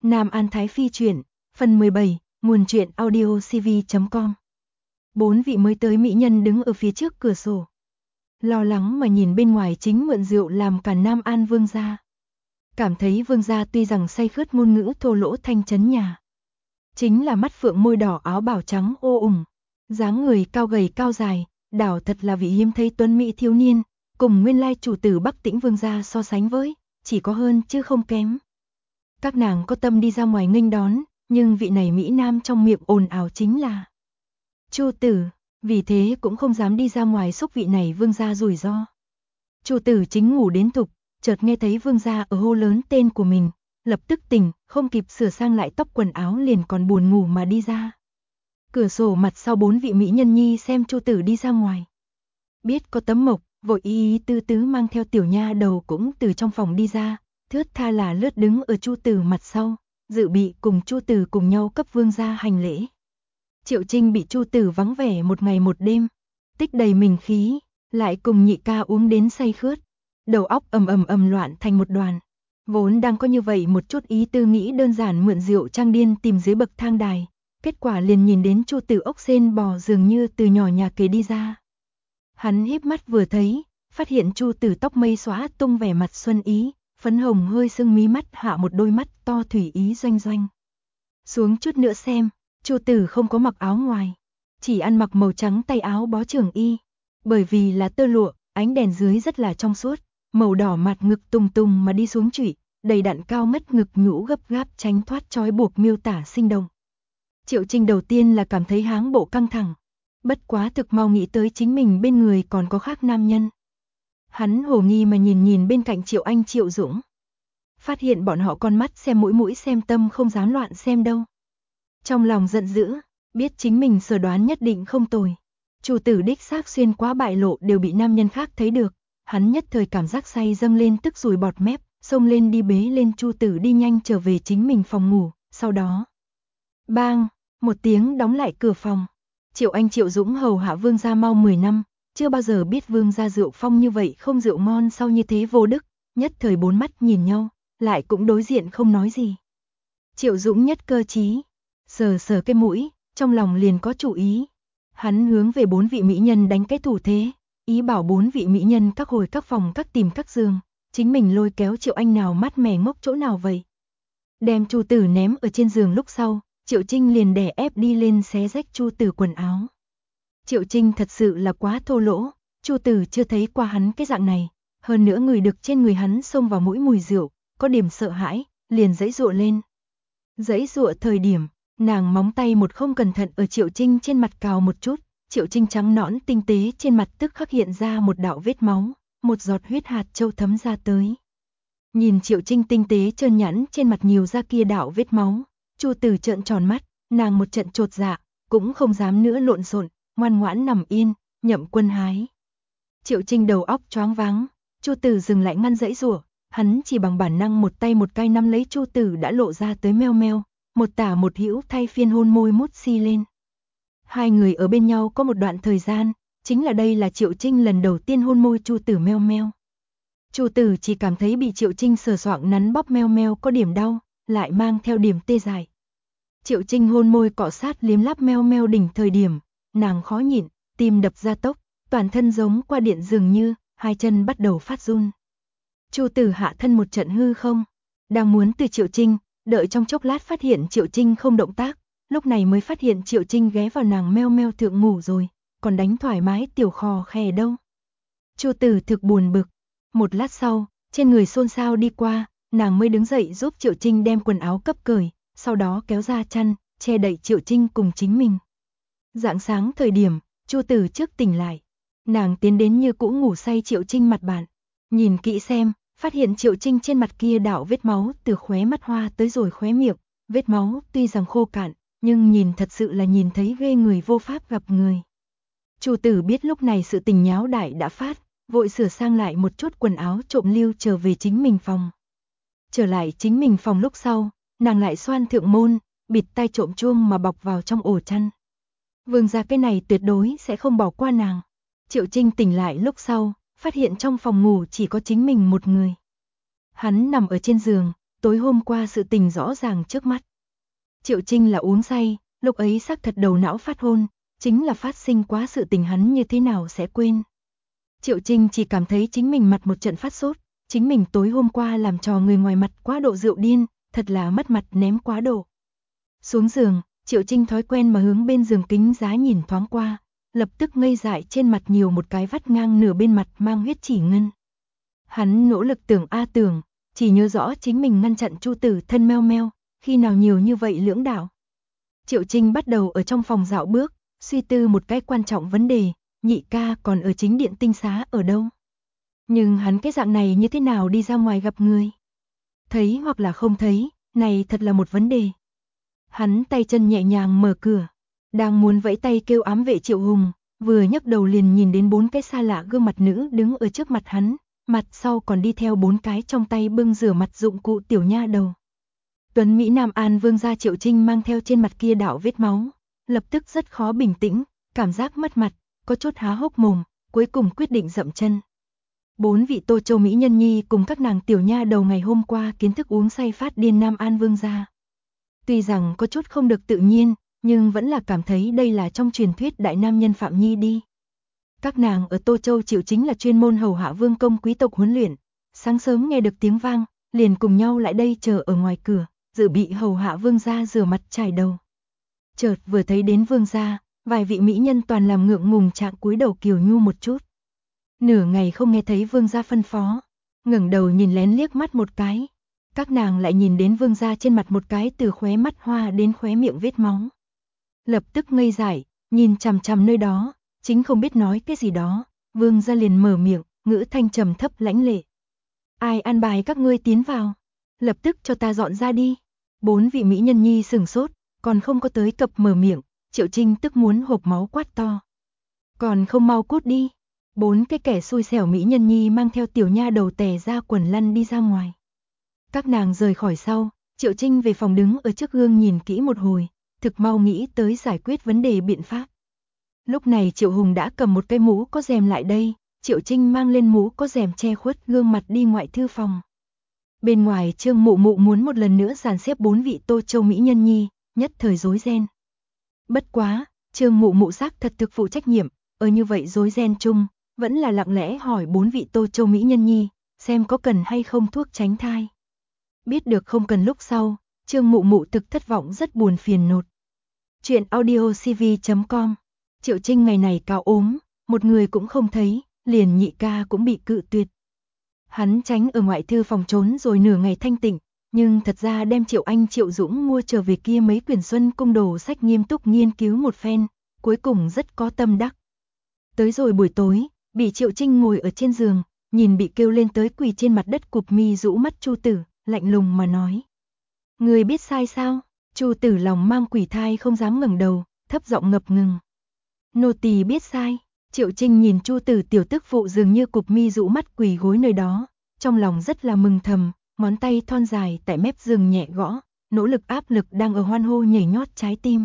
Nam An Thái Phi truyện, phần 17, nguồn truyện audio cv.com. 4 vị mới tới mỹ nhân đứng ở phía trước cửa sổ. Lo lắng mà nhìn bên ngoài chính mượn rượu làm cả Nam An vương gia. Cảm thấy vương gia tuy rằng say khướt ngôn ngữ thô lỗ thanh chấn nhà. Chính là mắt phượng môi đỏ áo bào trắng ô ủng. Dáng người cao gầy cao dài, đảo thật là vị hiếm thấy tuấn mỹ thiếu niên. Cùng nguyên lai chủ tử Bắc Tĩnh vương gia so sánh với, chỉ có hơn chứ không kém. Các nàng có tâm đi ra ngoài nghênh đón, nhưng vị này mỹ nam trong miệng ồn ào chính là Chu tử, vì thế cũng không dám đi ra ngoài xúc vị này vương gia rủi ro. Chu tử chính ngủ đến thục, chợt nghe thấy vương gia ở hô lớn tên của mình, lập tức tỉnh, không kịp sửa sang lại tóc quần áo liền còn buồn ngủ mà đi ra. Cửa sổ mặt sau 4 vị mỹ nhân nhi xem Chu tử đi ra ngoài. Biết có tấm mộc, vội y tư tứ mang theo tiểu nha đầu cũng từ trong phòng đi ra, thướt tha là lướt đứng ở Chu tử mặt sau, dự bị cùng Chu tử cùng nhau cấp vương gia hành lễ. Triệu Trinh bị Chu tử vắng vẻ một ngày một đêm, tích đầy mình khí, lại cùng nhị ca uống đến say khướt, đầu óc ầm loạn thành một đoàn. Vốn đang có như vậy một chút ý tư nghĩ đơn giản mượn rượu trang điên tìm dưới bậc thang đài, kết quả liền nhìn đến Chu tử ốc sên bò dường như từ nhỏ nhà kế đi ra. Hắn híp mắt vừa thấy, phát hiện Chu tử tóc mây xóa tung vẻ mặt xuân ý, phấn hồng hơi sưng mí mắt hạ một đôi mắt to thủy ý doanh doanh. Xuống chút nữa xem, Chu tử không có mặc áo ngoài, chỉ ăn mặc màu trắng tay áo bó trường y, bởi vì là tơ lụa, ánh đèn dưới rất là trong suốt, màu đỏ mặt ngực tùng tùng mà đi xuống chủy, đầy đặn cao mất ngực nhũ gấp gáp tránh thoát trói buộc miêu tả sinh động. Triệu Trinh đầu tiên là cảm thấy háng bộ căng thẳng, bất quá thực mau nghĩ tới chính mình bên người còn có khác nam nhân. Hắn hồ nghi mà nhìn bên cạnh Triệu Anh Triệu Dũng. Phát hiện bọn họ con mắt xem mũi xem tâm không dám loạn xem đâu. Trong lòng giận dữ, biết chính mình sở đoán nhất định không tồi. Chủ tử đích xác xuyên quá bại lộ đều bị nam nhân khác thấy được. Hắn nhất thời cảm giác say dâng lên tức rùi bọt mép, xông lên đi bế lên Chu tử đi nhanh trở về chính mình phòng ngủ. Sau đó, bang, một tiếng đóng lại cửa phòng. Triệu Anh Triệu Dũng hầu hạ vương gia mau 10 năm. Chưa bao giờ biết vương gia rượu phong như vậy không rượu ngon sau như thế vô đức, nhất thời 4 mắt nhìn nhau, lại cũng đối diện không nói gì. Triệu Dũng nhất cơ trí, sờ cái mũi, trong lòng liền có chủ ý. Hắn hướng về 4 vị mỹ nhân đánh cái thủ thế, ý bảo 4 vị mỹ nhân các hồi các phòng các tìm các giường, chính mình lôi kéo Triệu Anh nào mát mẻ ngốc chỗ nào vậy. Đem Chu tử ném ở trên giường lúc sau, Triệu Trinh liền đè ép đi lên xé rách Chu tử quần áo. Triệu Trinh thật sự là quá thô lỗ, Chu tử chưa thấy qua hắn cái dạng này, hơn nữa người được trên người hắn xông vào mũi mùi rượu, có điểm sợ hãi, liền giãy giụa lên. Giãy giụa thời điểm, nàng móng tay một không cẩn thận ở Triệu Trinh trên mặt cào một chút, Triệu Trinh trắng nõn tinh tế trên mặt tức khắc hiện ra một đạo vết máu, một giọt huyết hạt châu thấm ra tới. Nhìn Triệu Trinh tinh tế trơn nhẵn trên mặt nhiều ra kia đạo vết máu, Chu tử trợn tròn mắt, nàng một trận chột dạ, cũng không dám nữa lộn xộn, ngoan ngoãn nằm yên, nhậm quân hái. Triệu Trinh đầu óc choáng váng, Chu tử dừng lại ngăn giãy giụa, hắn chỉ bằng bản năng một tay một cái nắm lấy Chu tử đã lộ ra tới meo meo, một tả một hữu thay phiên hôn môi mút xi lên. Hai người ở bên nhau có một đoạn thời gian, chính là đây là Triệu Trinh lần đầu tiên hôn môi Chu tử meo meo. Chu tử chỉ cảm thấy bị Triệu Trinh sờ soạng nắn bóp meo meo có điểm đau, lại mang theo điểm tê dại. Triệu Trinh hôn môi cọ sát liếm láp meo meo đỉnh thời điểm, nàng khó nhịn, tim đập ra tốc, toàn thân giống qua điện dường như, hai chân bắt đầu phát run. Chu tử hạ thân một trận hư không, đang muốn từ Triệu Trinh, đợi trong chốc lát phát hiện Triệu Trinh không động tác, lúc này mới phát hiện Triệu Trinh ghé vào nàng meo meo thượng ngủ rồi, còn đánh thoải mái tiểu khò khè đâu. Chu tử thực buồn bực, một lát sau, trên người xôn xao đi qua, nàng mới đứng dậy giúp Triệu Trinh đem quần áo cấp cởi, sau đó kéo ra chăn, che đậy Triệu Trinh cùng chính mình. Rạng sáng thời điểm, Chu tử trước tỉnh lại, nàng tiến đến như cũ ngủ say Triệu Trinh mặt bạn, nhìn kỹ xem, phát hiện Triệu Trinh trên mặt kia đạo vết máu từ khóe mắt hoa tới rồi khóe miệng, vết máu tuy rằng khô cạn, nhưng nhìn thật sự là nhìn thấy ghê người vô pháp gặp người. Chu tử biết lúc này sự tình nháo đại đã phát, vội sửa sang lại một chút quần áo trộm lưu trở về chính mình phòng. Trở lại chính mình phòng lúc sau, nàng lại xoan thượng môn, bịt tai trộm chuông mà bọc vào trong ổ chăn. Vương gia cái này tuyệt đối sẽ không bỏ qua nàng. Triệu Trinh tỉnh lại lúc sau, phát hiện trong phòng ngủ chỉ có chính mình một người. Hắn nằm ở trên giường, tối hôm qua sự tình rõ ràng trước mắt. Triệu Trinh là uống say, lúc ấy xác thật đầu não phát hôn, chính là phát sinh quá sự tình hắn như thế nào sẽ quên. Triệu Trinh chỉ cảm thấy chính mình mặt một trận phát sốt, chính mình tối hôm qua làm trò người ngoài mặt quá độ rượu điên, thật là mất mặt ném quá độ. Xuống giường, Triệu Trinh thói quen mà hướng bên giường kính giá nhìn thoáng qua, lập tức ngây dại trên mặt nhiều một cái vắt ngang nửa bên mặt mang huyết chỉ ngân. Hắn nỗ lực tưởng tưởng, chỉ nhớ rõ chính mình ngăn chặn Chu Tử thân meo meo, khi nào nhiều như vậy lưỡng đạo. Triệu Trinh bắt đầu ở trong phòng dạo bước, suy tư một cái quan trọng vấn đề, nhị ca còn ở chính điện tinh xá ở đâu. Nhưng hắn cái dạng này như thế nào đi ra ngoài gặp người? Thấy hoặc là không thấy, này thật là một vấn đề. Hắn tay chân nhẹ nhàng mở cửa, đang muốn vẫy tay kêu ám vệ Triệu Hùng, vừa nhấc đầu liền nhìn đến 4 cái xa lạ gương mặt nữ đứng ở trước mặt hắn, mặt sau còn đi theo 4 cái trong tay bưng rửa mặt dụng cụ tiểu nha đầu. Tuấn Mỹ Nam An Vương gia Triệu Trinh mang theo trên mặt kia đạo vết máu, lập tức rất khó bình tĩnh, cảm giác mất mặt, có chút há hốc mồm, cuối cùng quyết định dậm chân. 4 vị Tô Châu Mỹ nhân nhi cùng các nàng tiểu nha đầu ngày hôm qua kiến thức uống say phát điên Nam An Vương gia. Tuy rằng có chút không được tự nhiên, nhưng vẫn là cảm thấy đây là trong truyền thuyết đại nam nhân Phạm Nhi đi. Các nàng ở Tô Châu chịu chính là chuyên môn hầu hạ vương công quý tộc huấn luyện, sáng sớm nghe được tiếng vang, liền cùng nhau lại đây chờ ở ngoài cửa, dự bị hầu hạ vương gia rửa mặt chải đầu. Chợt vừa thấy đến vương gia, vài vị mỹ nhân toàn làm ngượng ngùng trạng cúi đầu kiều nhu một chút. Nửa ngày không nghe thấy vương gia phân phó, ngẩng đầu nhìn lén liếc mắt một cái. Các nàng lại nhìn đến vương gia trên mặt một cái từ khóe mắt hoa đến khóe miệng vết máu. Lập tức ngây dại, nhìn chằm chằm nơi đó, chính không biết nói cái gì đó, vương gia liền mở miệng, ngữ thanh trầm thấp lãnh lệ. Ai an bài các ngươi tiến vào? Lập tức cho ta dọn ra đi. 4 vị mỹ nhân nhi sửng sốt, còn không có tới cập mở miệng, Triệu Trinh tức muốn hộc máu quát to. Còn không mau cút đi. 4 cái kẻ xui xẻo mỹ nhân nhi mang theo tiểu nha đầu tè ra quần lăn đi ra ngoài. Các nàng rời khỏi sau, Triệu Trinh về phòng đứng ở trước gương nhìn kỹ một hồi, thực mau nghĩ tới giải quyết vấn đề biện pháp. Lúc này Triệu Hùng đã cầm một cái mũ có rèm lại đây, Triệu Trinh mang lên mũ có rèm che khuất gương mặt đi ngoại thư phòng. Bên ngoài Trương Mụ Mụ muốn một lần nữa dàn xếp 4 vị Tô Châu mỹ nhân nhi, nhất thời rối ren. Bất quá, Trương Mụ Mụ xác thật thực phụ trách nhiệm, ở như vậy rối ren chung, vẫn là lặng lẽ hỏi 4 vị Tô Châu mỹ nhân nhi, xem có cần hay không thuốc tránh thai. Biết được không cần lúc sau, Trương Mụ Mụ thực thất vọng rất buồn phiền nột. Chuyện audiocv.com. Triệu Trinh ngày này cao ốm, một người cũng không thấy, liền nhị ca cũng bị cự tuyệt. Hắn tránh ở ngoại thư phòng trốn rồi nửa ngày thanh tỉnh, nhưng thật ra đem Triệu Anh Triệu Dũng mua trở về kia mấy quyển Xuân Cung đồ sách nghiêm túc nghiên cứu một phen, cuối cùng rất có tâm đắc. Tới rồi buổi tối, bị Triệu Trinh ngồi ở trên giường, nhìn bị kêu lên tới quỳ trên mặt đất cụp mi rũ mắt Chu Tử, lạnh lùng mà nói. Người biết sai sao? Chu Tử lòng mang quỷ thai không dám ngẩng đầu, thấp giọng ngập ngừng. Nô tỳ biết sai. Triệu Trinh nhìn Chu Tử tiểu tức phụ dường như cụp mi rũ mắt quỳ gối nơi đó, trong lòng rất là mừng thầm, ngón tay thon dài tại mép giường nhẹ gõ, nỗ lực áp lực đang ở hoan hô nhảy nhót trái tim.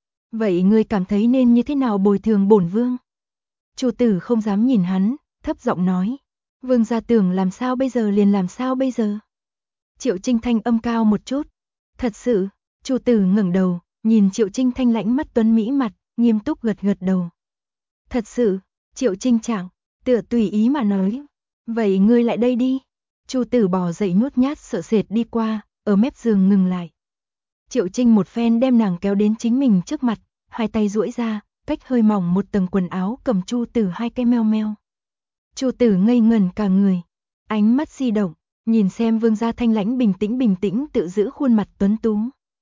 Vậy ngươi cảm thấy nên như thế nào bồi thường bổn vương? Chu Tử không dám nhìn hắn, thấp giọng nói. Vương gia tưởng làm sao bây giờ liền làm sao bây giờ? Triệu Trinh thanh âm cao một chút. Thật sự, Chu Tử ngẩng đầu, nhìn Triệu Trinh thanh lãnh mắt tuấn mỹ mặt, nghiêm túc gật gật đầu. Thật sự, Triệu Trinh chẳng, tựa tùy ý mà nói. Vậy ngươi lại đây đi. Chu Tử bò dậy nhút nhát sợ sệt đi qua, ở mép giường ngừng lại. Triệu Trinh một phen đem nàng kéo đến chính mình trước mặt, hai tay duỗi ra, cách hơi mỏng một tầng quần áo cầm Chu Tử hai cái meo meo. Chu Tử ngây ngẩn cả người, ánh mắt di động, nhìn xem vương gia thanh lãnh bình tĩnh tự giữ khuôn mặt tuấn tú.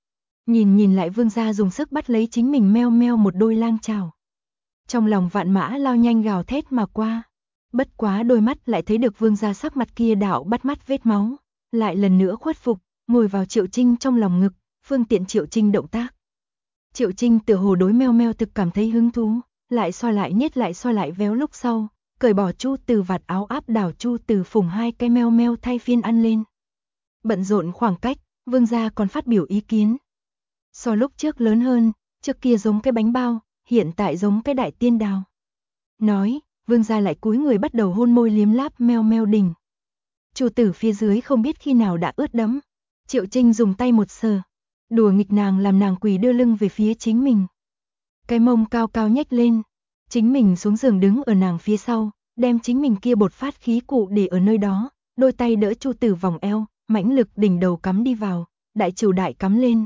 Nhìn lại vương gia dùng sức bắt lấy chính mình meo meo một đôi lang chảo. Trong lòng vạn mã lao nhanh gào thét mà qua. Bất quá đôi mắt lại thấy được vương gia sắc mặt kia đảo bắt mắt vết máu, lại lần nữa khuất phục, ngồi vào Triệu Trinh trong lòng ngực, phương tiện Triệu Trinh động tác. Triệu Trinh tựa hồ đối meo meo thực cảm thấy hứng thú, lại xoa lại véo lúc sau, cởi bỏ Chu Tử vạt áo áp đảo Chu Tử phùng hai cái meo meo thay phiên ăn lên. Bận rộn khoảng cách, vương gia còn phát biểu ý kiến. So lúc trước lớn hơn, trước kia giống cái bánh bao, hiện tại giống cái đại tiên đào. Nói, vương gia lại cúi người bắt đầu hôn môi liếm láp meo meo đỉnh. Chu Tử phía dưới không biết khi nào đã ướt đẫm. Triệu Trinh dùng tay một sờ, đùa nghịch nàng làm nàng quỳ đưa lưng về phía chính mình. Cái mông cao cao nhếch lên, chính mình xuống giường đứng ở nàng phía sau, đem chính mình kia bột phát khí cụ để ở nơi đó, đôi tay đỡ Chu Tử vòng eo, mãnh lực đỉnh đầu cắm đi vào, đại trừ đại cắm lên.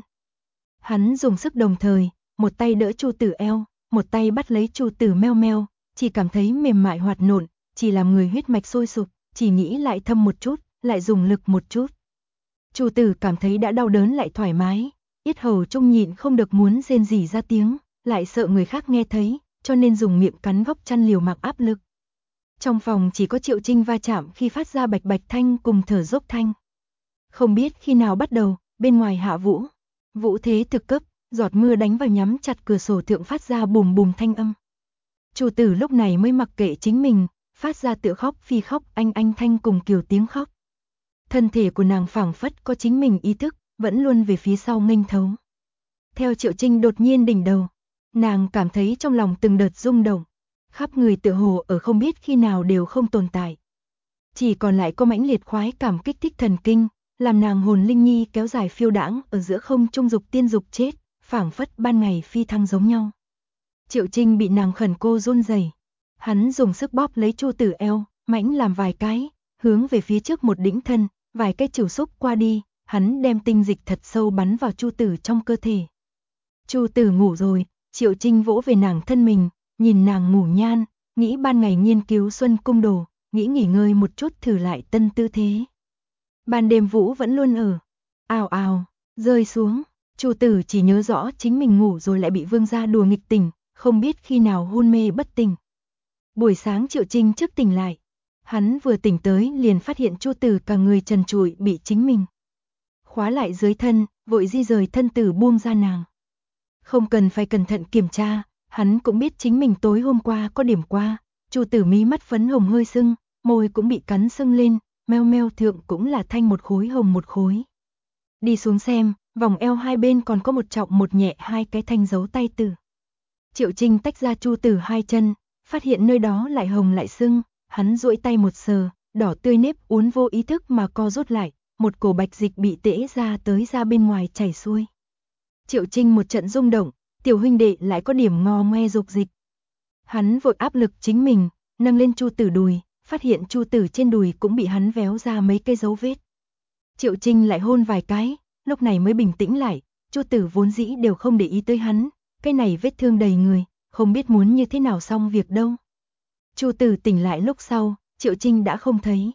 Hắn dùng sức đồng thời, một tay đỡ Chu Tử eo, một tay bắt lấy Chu Tử meo meo, chỉ cảm thấy mềm mại hoạt nộn, chỉ làm người huyết mạch sôi sục, chỉ nghĩ lại thâm một chút, lại dùng lực một chút. Chu Tử cảm thấy đã đau đớn lại thoải mái, yết hầu trung nhịn không được muốn rên rỉ ra tiếng, lại sợ người khác nghe thấy, cho nên dùng miệng cắn góc chăn liều mạng áp lực. Trong phòng chỉ có Triệu Trinh va chạm khi phát ra bạch bạch thanh cùng thở dốc thanh. Không biết khi nào bắt đầu, bên ngoài hạ vũ, vũ thế thực cấp, giọt mưa đánh vào nhắm chặt cửa sổ thượng phát ra bùm bùm thanh âm. Chu Tử lúc này mới mặc kệ chính mình, phát ra tựa khóc phi khóc anh thanh cùng kiều tiếng khóc. Thân thể của nàng phảng phất có chính mình ý thức, vẫn luôn về phía sau nghênh thấu. Theo Triệu Trinh đột nhiên đỉnh đầu, nàng cảm thấy trong lòng từng đợt rung động, khắp người tựa hồ ở không biết khi nào đều không tồn tại. Chỉ còn lại có mãnh liệt khoái cảm kích thích thần kinh, làm nàng hồn linh nhi kéo dài phiêu đãng ở giữa không trung dục tiên dục chết, phảng phất ban ngày phi thăng giống nhau. Triệu Trinh bị nàng khẩn cô run rẩy, hắn dùng sức bóp lấy Chu Tử eo, mãnh làm vài cái, hướng về phía trước một đĩnh thân, vài cái chịu xúc qua đi, hắn đem tinh dịch thật sâu bắn vào Chu Tử trong cơ thể. Chu Tử ngủ rồi, Triệu Trinh vỗ về nàng thân mình, nhìn nàng ngủ nhan, nghĩ ban ngày nghiên cứu Xuân Cung Đồ, nghĩ nghỉ ngơi một chút thử lại tân tư thế. Ban đêm vũ vẫn luôn ở, ào ào, rơi xuống, Chu Tử chỉ nhớ rõ chính mình ngủ rồi lại bị vương gia đùa nghịch tỉnh, không biết khi nào hôn mê bất tỉnh. Buổi sáng Triệu Trinh trước tỉnh lại, hắn vừa tỉnh tới liền phát hiện Chu Tử cả người trần trụi bị chính mình khóa lại dưới thân, vội di rời thân tử buông ra nàng. Không cần phải cẩn thận kiểm tra, hắn cũng biết chính mình tối hôm qua có điểm qua, Chu Tử mí mắt phấn hồng hơi sưng, môi cũng bị cắn sưng lên, meo meo thượng cũng là thanh một khối hồng một khối. Đi xuống xem, vòng eo hai bên còn có một trọng một nhẹ hai cái thanh dấu tay tử. Triệu Trinh tách ra Chu Tử hai chân, phát hiện nơi đó lại hồng lại sưng, hắn duỗi tay một sờ, đỏ tươi nếp uốn vô ý thức mà co rút lại, một cổ bạch dịch bị tễ ra tới ra bên ngoài chảy xuôi. Triệu Trinh một trận rung động, tiểu huynh đệ lại có điểm ngò ngoe dục dịch. Hắn vội áp lực chính mình, nâng lên Chu Tử đùi, phát hiện Chu Tử trên đùi cũng bị hắn véo ra mấy cái dấu vết. Triệu Trinh lại hôn vài cái, lúc này mới bình tĩnh lại, Chu Tử vốn dĩ đều không để ý tới hắn, cái này vết thương đầy người, không biết muốn như thế nào xong việc đâu. Chu Tử tỉnh lại lúc sau, Triệu Trinh đã không thấy.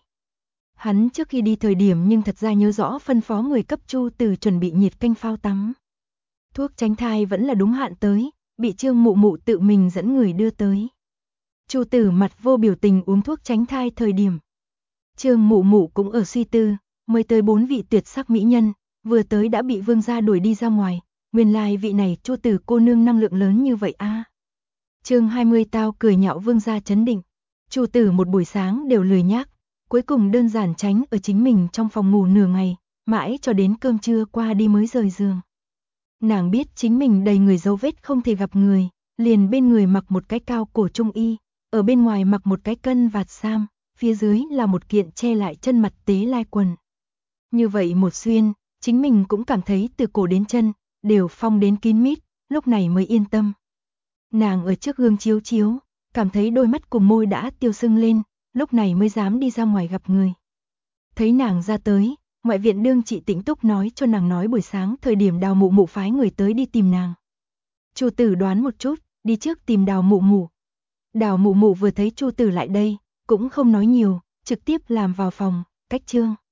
Hắn trước khi đi thời điểm nhưng thật ra nhớ rõ phân phó người cấp Chu Tử chuẩn bị nhiệt canh phao tắm. Thuốc tránh thai vẫn là đúng hạn tới, bị Trương Mụ Mụ tự mình dẫn người đưa tới. Chu Tử mặt vô biểu tình uống thuốc tránh thai thời điểm. Trương Mụ Mụ cũng ở suy tư, mới tới 4 vị tuyệt sắc mỹ nhân, vừa tới đã bị vương gia đuổi đi ra ngoài, nguyên lai vị này Chu Tử cô nương năng lượng lớn như vậy a. Chương 20 tao cười nhạo vương gia chấn định. Chu Tử một buổi sáng đều lười nhác, cuối cùng đơn giản tránh ở chính mình trong phòng ngủ nửa ngày, mãi cho đến cơm trưa qua đi mới rời giường. Nàng biết chính mình đầy người dấu vết không thể gặp người, liền bên người mặc một cái cao cổ trung y, ở bên ngoài mặc một cái cân vạt sam, phía dưới là một kiện che lại chân mặt tế lai quần. Như vậy một xuyên, chính mình cũng cảm thấy từ cổ đến chân, đều phong đến kín mít, lúc này mới yên tâm. Nàng ở trước gương chiếu chiếu, cảm thấy đôi mắt cùng môi đã tiêu sưng lên, lúc này mới dám đi ra ngoài gặp người. Thấy nàng ra tới, ngoại viện đương chị Tĩnh Túc nói cho nàng nói buổi sáng thời điểm Đào Mụ Mụ phái người tới đi tìm nàng. Chu Tử đoán một chút, đi trước tìm Đào Mụ Mụ. Đào Mụ Mụ vừa thấy Chu Tử lại đây, cũng không nói nhiều, trực tiếp làm vào phòng, cách trương.